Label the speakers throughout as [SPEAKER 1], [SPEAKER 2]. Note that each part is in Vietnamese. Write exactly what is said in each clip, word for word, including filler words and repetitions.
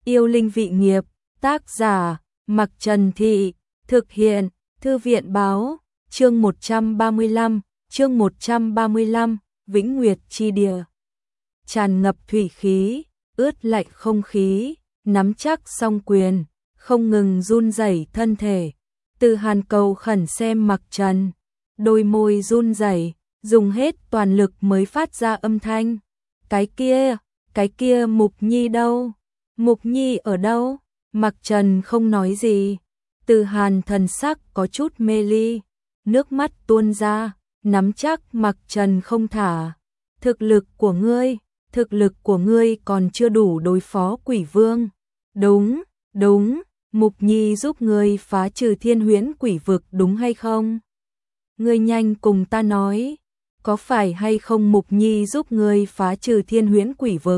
[SPEAKER 1] Yêu linh vị nghiệp, tác giả, Mặc Trần Thị, thực hiện, Thư viện báo, chương một trăm ba mươi lăm, chương một trăm ba mươi lăm, Vĩnh Nguyệt chi địa. Tràn ngập thủy khí, ướt lạnh không khí, nắm chắc song quyền, không ngừng run rẩy thân thể. Từ Hàn cầu khẩn xem Mặc Trần, đôi môi run rẩy, dùng hết toàn lực mới phát ra âm thanh. Cái kia, cái kia Mục Nhi đâu? Mục Nhi ở đâu? Mặc Trần không nói gì. Từ Hàn thần sắc có chút mê ly, nước mắt tuôn ra, nắm chắc Mặc Trần không thả. Thực lực của ngươi, thực lực của ngươi còn chưa đủ đối phó quỷ vương. Đúng, đúng, Mục Nhi giúp ngươi phá trừ thiên huyễn quỷ vực đúng hay không? Ngươi nhanh cùng ta nói, có phải hay không Mục Nhi giúp ngươi phá trừ thiên huyễn quỷ vực?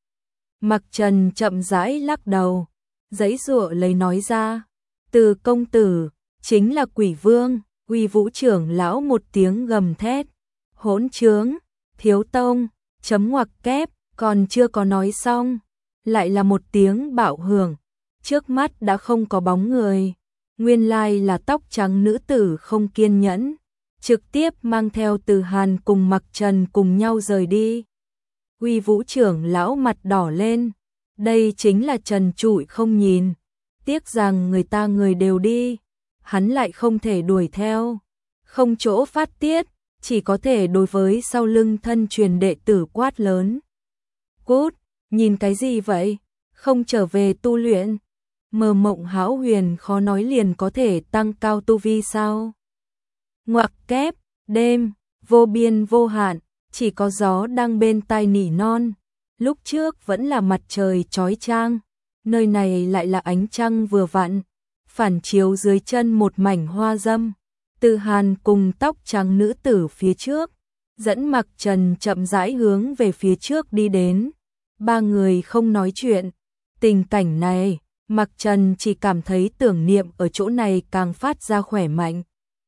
[SPEAKER 1] Mặc Trần chậm rãi lắc đầu, giãy giụa lấy nói ra, Từ công tử, chính là quỷ vương. Uy Vũ trưởng lão một tiếng gầm thét, hỗn trướng, thiếu tông, chấm ngoặc kép, còn chưa có nói xong, lại là một tiếng bạo hưởng, trước mắt đã không có bóng người, nguyên lai là tóc trắng nữ tử không kiên nhẫn, trực tiếp mang theo Từ Hàn cùng Mặc Trần cùng nhau rời đi. Uy Vũ trưởng lão mặt đỏ lên, đây chính là trần trụi không nhìn, tiếc rằng người ta người đều đi, hắn lại không thể đuổi theo, không chỗ phát tiết, chỉ có thể đối với sau lưng thân truyền đệ tử quát lớn. Cút, nhìn cái gì vậy, không trở về tu luyện, mơ mộng hão huyền khó nói liền có thể tăng cao tu vi sao? Ngoặc kép, đêm, vô biên vô hạn, chỉ có gió đang bên tai nỉ non, lúc trước vẫn là mặt trời chói chang, nơi này lại là ánh trăng vừa vặn, phản chiếu dưới chân một mảnh hoa dâm. Từ Hàn cùng tóc trắng nữ tử phía trước, dẫn Mặc Trần chậm rãi hướng về phía trước đi đến. Ba người không nói chuyện, tình cảnh này, Mặc Trần chỉ cảm thấy tưởng niệm ở chỗ này càng phát ra khỏe mạnh.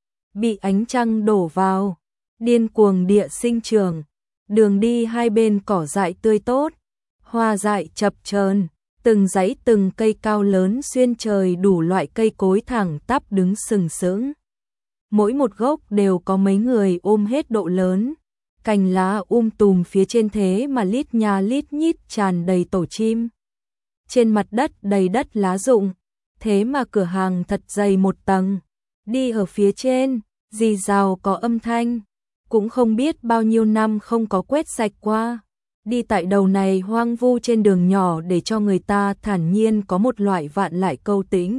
[SPEAKER 1] Bị ánh trăng đổ vào, điên cuồng địa sinh trường, đường đi hai bên cỏ dại tươi tốt, hoa dại chập chờn, từng dãy từng cây cao lớn xuyên trời đủ loại cây cối thẳng tắp đứng sừng sững. Mỗi một gốc đều có mấy người ôm hết độ lớn, cành lá um tùm phía trên thế mà lít nha lít nhít tràn đầy tổ chim. Trên mặt đất đầy đất lá rụng, thế mà cửa hàng thật dày một tầng, đi ở phía trên, rì rào có âm thanh, cũng không biết bao nhiêu năm không có quét sạch qua. Đi tại đầu này hoang vu trên đường nhỏ để cho người ta thản nhiên có một loại vạn lại câu tĩnh.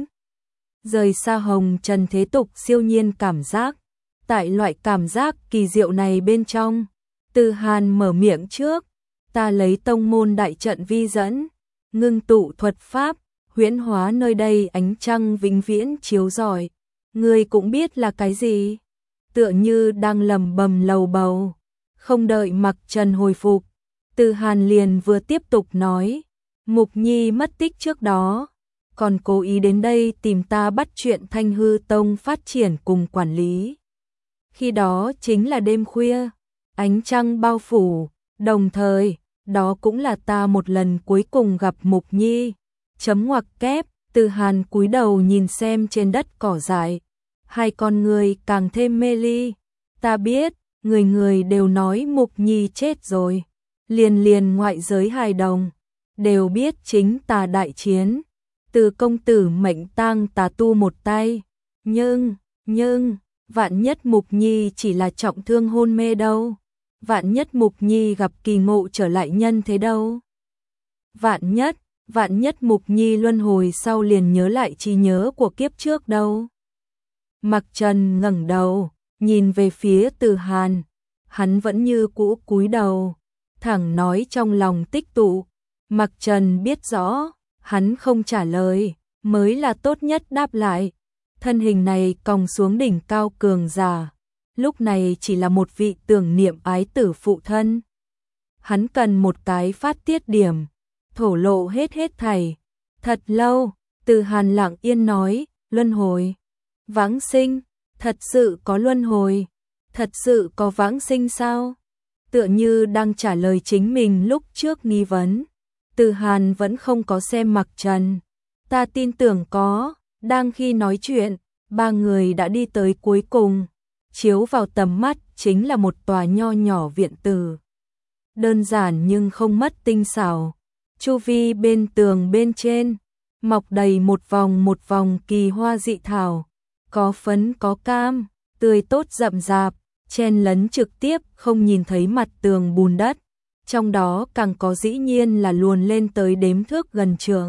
[SPEAKER 1] Rời xa hồng trần thế tục siêu nhiên cảm giác. Tại loại cảm giác kỳ diệu này bên trong, Từ Hàn mở miệng trước, ta lấy tông môn đại trận vi dẫn, ngưng tụ thuật pháp, huyễn hóa nơi đây ánh trăng vĩnh viễn chiếu rọi. Ngươi cũng biết là cái gì? Tựa như đang lầm bầm lầu bầu, không đợi Mặc Trần hồi phục. Từ Hàn liền vừa tiếp tục nói, Mục Nhi mất tích trước đó, còn cố ý đến đây tìm ta bắt chuyện Thanh Hư Tông phát triển cùng quản lý. Khi đó chính là đêm khuya, ánh trăng bao phủ, đồng thời, đó cũng là ta một lần cuối cùng gặp Mục Nhi. Chấm ngoặc kép, Từ Hàn cúi đầu nhìn xem trên đất cỏ dại, hai con người càng thêm mê ly. Ta biết, người người đều nói Mục Nhi chết rồi. Liền liền ngoại giới hài đồng, đều biết chính ta đại chiến. Từ công tử mệnh tang tà tu một tay. Nhưng, nhưng, vạn nhất Mục Nhi chỉ là trọng thương hôn mê đâu. Vạn nhất Mục Nhi gặp kỳ ngộ trở lại nhân thế đâu. Vạn nhất, vạn nhất Mục Nhi luân hồi sau liền nhớ lại trí nhớ của kiếp trước đâu. Mặc Trần ngẩng đầu, nhìn về phía Từ Hàn, hắn vẫn như cũ cúi đầu, thẳng nói trong lòng tích tụ. Mặc Trần biết rõ, hắn không trả lời, mới là tốt nhất đáp lại. Thân hình này còng xuống đỉnh cao cường giả, lúc này chỉ là một vị tưởng niệm ái tử phụ thân. Hắn cần một cái phát tiết điểm, thổ lộ hết hết thảy. Thật lâu, Từ Hàn lặng yên nói, luân hồi, vãng sinh, thật sự có luân hồi, thật sự có vãng sinh sao? Tựa như đang trả lời chính mình lúc trước nghi vấn. Từ Hàn vẫn không có xem Mặc Trần. Ta tin tưởng có. Đang khi nói chuyện, ba người đã đi tới cuối cùng. Chiếu vào tầm mắt chính là một tòa nho nhỏ viện tử. Đơn giản nhưng không mất tinh xảo. Chu vi bên tường bên trên, mọc đầy một vòng một vòng kỳ hoa dị thảo. Có phấn có cam, tươi tốt rậm rạp, chen lấn trực tiếp không nhìn thấy mặt tường bùn đất. Trong đó càng có dĩ nhiên là luồn lên tới đếm thước gần trượng.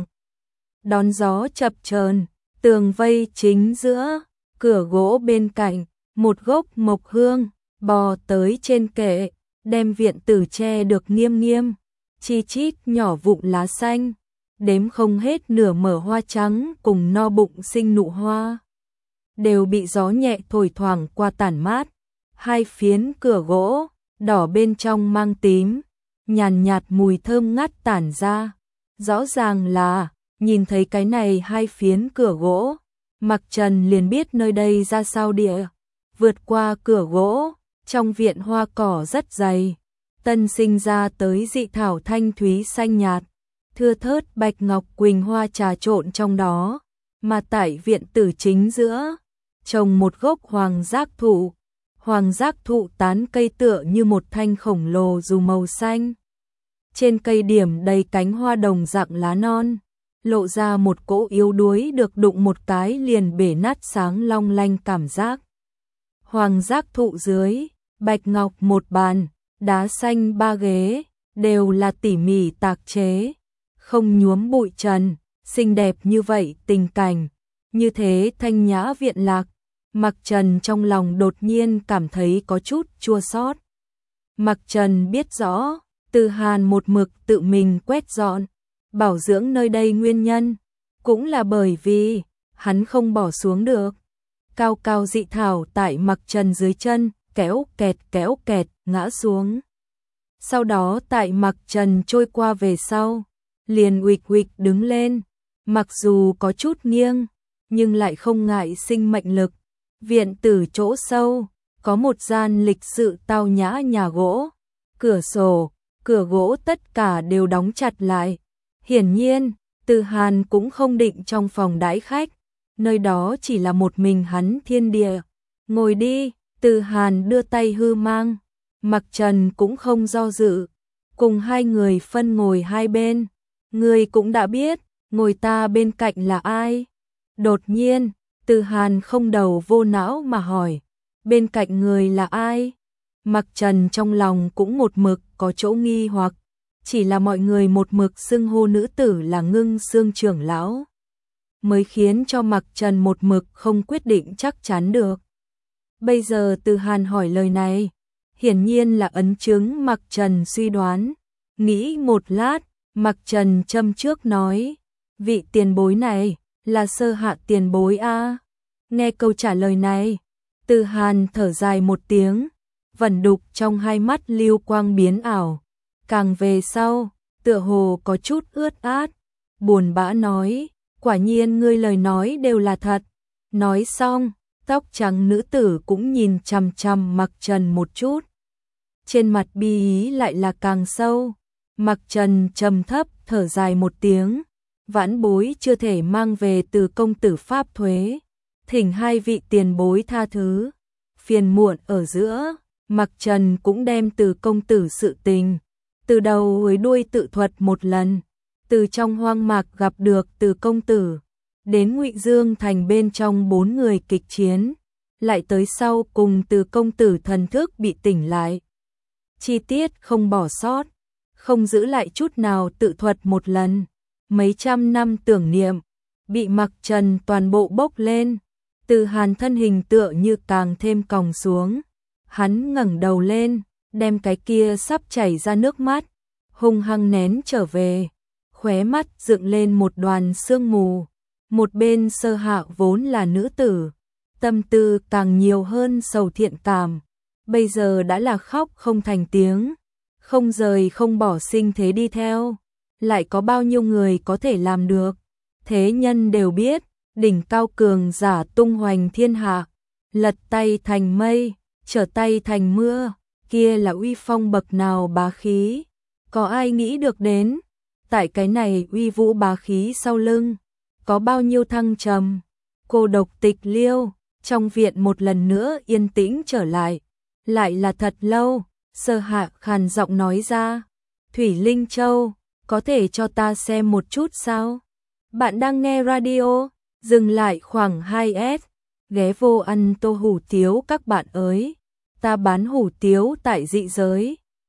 [SPEAKER 1] Đón gió chập chờn, tường vây chính giữa, cửa gỗ bên cạnh, một gốc mộc hương, bò tới trên kệ, đem viện tử che được nghiêm nghiêm, chi chít nhỏ vụn lá xanh, đếm không hết nửa mở hoa trắng cùng no bụng sinh nụ hoa. Đều bị gió nhẹ thổi thoảng qua tản mát, hai phiến cửa gỗ, đỏ bên trong mang tím, nhàn nhạt mùi thơm ngắt tản ra. Rõ ràng là, nhìn thấy cái này hai phiến cửa gỗ, Mặc Trần liền biết nơi đây ra sao địa. Vượt qua cửa gỗ, trong viện hoa cỏ rất dày, tân sinh ra tới dị thảo thanh thúy xanh nhạt, thưa thớt bạch ngọc quỳnh hoa trà trộn trong đó, mà tại viện tử chính giữa, trồng một gốc hoàng giác thụ, hoàng giác thụ tán cây tựa như một thanh khổng lồ dù màu xanh. Trên cây điểm đầy cánh hoa đồng dạng lá non, lộ ra một cỗ yếu đuối được đụng một cái liền bể nát sáng long lanh cảm giác. Hoàng giác thụ dưới, bạch ngọc một bàn, đá xanh ba ghế, đều là tỉ mỉ tạc chế, không nhuốm bụi trần, xinh đẹp như vậy tình cảnh, như thế thanh nhã viện lạc. Mặc Trần trong lòng đột nhiên cảm thấy có chút chua xót. Mặc Trần biết rõ, Từ Hàn một mực tự mình quét dọn, bảo dưỡng nơi đây nguyên nhân, cũng là bởi vì hắn không bỏ xuống được. Cao cao dị thảo tại Mặc Trần dưới chân, kéo kẹt kéo kẹt, ngã xuống. Sau đó tại Mặc Trần trôi qua về sau, liền uịch uịch đứng lên, mặc dù có chút nghiêng, nhưng lại không ngại sinh mệnh lực. Viện tử chỗ sâu, có một gian lịch sự tao nhã nhà gỗ, cửa sổ, cửa gỗ tất cả đều đóng chặt lại. Hiển nhiên, Từ Hàn cũng không định trong phòng đãi khách, nơi đó chỉ là một mình hắn thiên địa. Ngồi đi, Từ Hàn đưa tay hư mang, Mặc Trần cũng không do dự, cùng hai người phân ngồi hai bên. Người cũng đã biết, ngồi ta bên cạnh là ai? Đột nhiên, Từ Hàn không đầu vô não mà hỏi, bên cạnh người là ai? Mặc Trần trong lòng cũng một mực có chỗ nghi hoặc, chỉ là mọi người một mực xưng hô nữ tử là Ngưng Xương trưởng lão, mới khiến cho Mặc Trần một mực không quyết định chắc chắn được. Bây giờ Từ Hàn hỏi lời này, hiển nhiên là ấn chứng Mặc Trần suy đoán. Nghĩ một lát, Mặc Trần châm trước nói, vị tiền bối này là Sơ Hạ tiền bối a. Nghe câu trả lời này, Từ Hàn thở dài một tiếng, vẩn đục trong hai mắt lưu quang biến ảo, càng về sau, tựa hồ có chút ướt át, buồn bã nói, quả nhiên ngươi lời nói đều là thật. Nói xong, tóc trắng nữ tử cũng nhìn chằm chằm Mặc Trần một chút, trên mặt bi ý lại là càng sâu. Mặc Trần trầm thấp thở dài một tiếng, vãn bối chưa thể mang về Từ công tử pháp thuế, thỉnh hai vị tiền bối tha thứ. Phiền muộn ở giữa, Mặc Trần cũng đem Từ công tử sự tình, từ đầu tới đuôi tự thuật một lần, từ trong hoang mạc gặp được Từ công tử, đến Ngụy Dương thành bên trong bốn người kịch chiến, lại tới sau cùng Từ công tử thần thức bị tỉnh lại. Chi tiết không bỏ sót, không giữ lại chút nào tự thuật một lần. Mấy trăm năm tưởng niệm, bị Mặc Trần toàn bộ bốc lên. Từ Hàn thân hình tựa như càng thêm còng xuống. Hắn ngẩng đầu lên, đem cái kia sắp chảy ra nước mắt, hung hăng nén trở về. Khóe mắt dựng lên một đoàn sương mù. Một bên Sơ Hạ vốn là nữ tử, tâm tư càng nhiều hơn sầu thiện cảm. Bây giờ đã là khóc không thành tiếng, không rời không bỏ sinh thế đi theo. Lại có bao nhiêu người có thể làm được? Thế nhân đều biết, đỉnh cao cường giả tung hoành thiên hạ, lật tay thành mây, trở tay thành mưa, kia là uy phong bậc nào bá khí, có ai nghĩ được đến? tại cái này uy vũ bá khí sau lưng, có bao nhiêu thăng trầm, cô độc tịch liêu, trong viện một lần nữa yên tĩnh trở lại, lại là thật lâu, Sơ Hạ khàn giọng nói ra, Thủy Linh Châu, có thể cho ta xem một chút sao? Bạn đang nghe radio, dừng lại khoảng hai S, ghé vô ăn tô hủ tiếu các bạn ơi, ta bán hủ tiếu tại dị giới.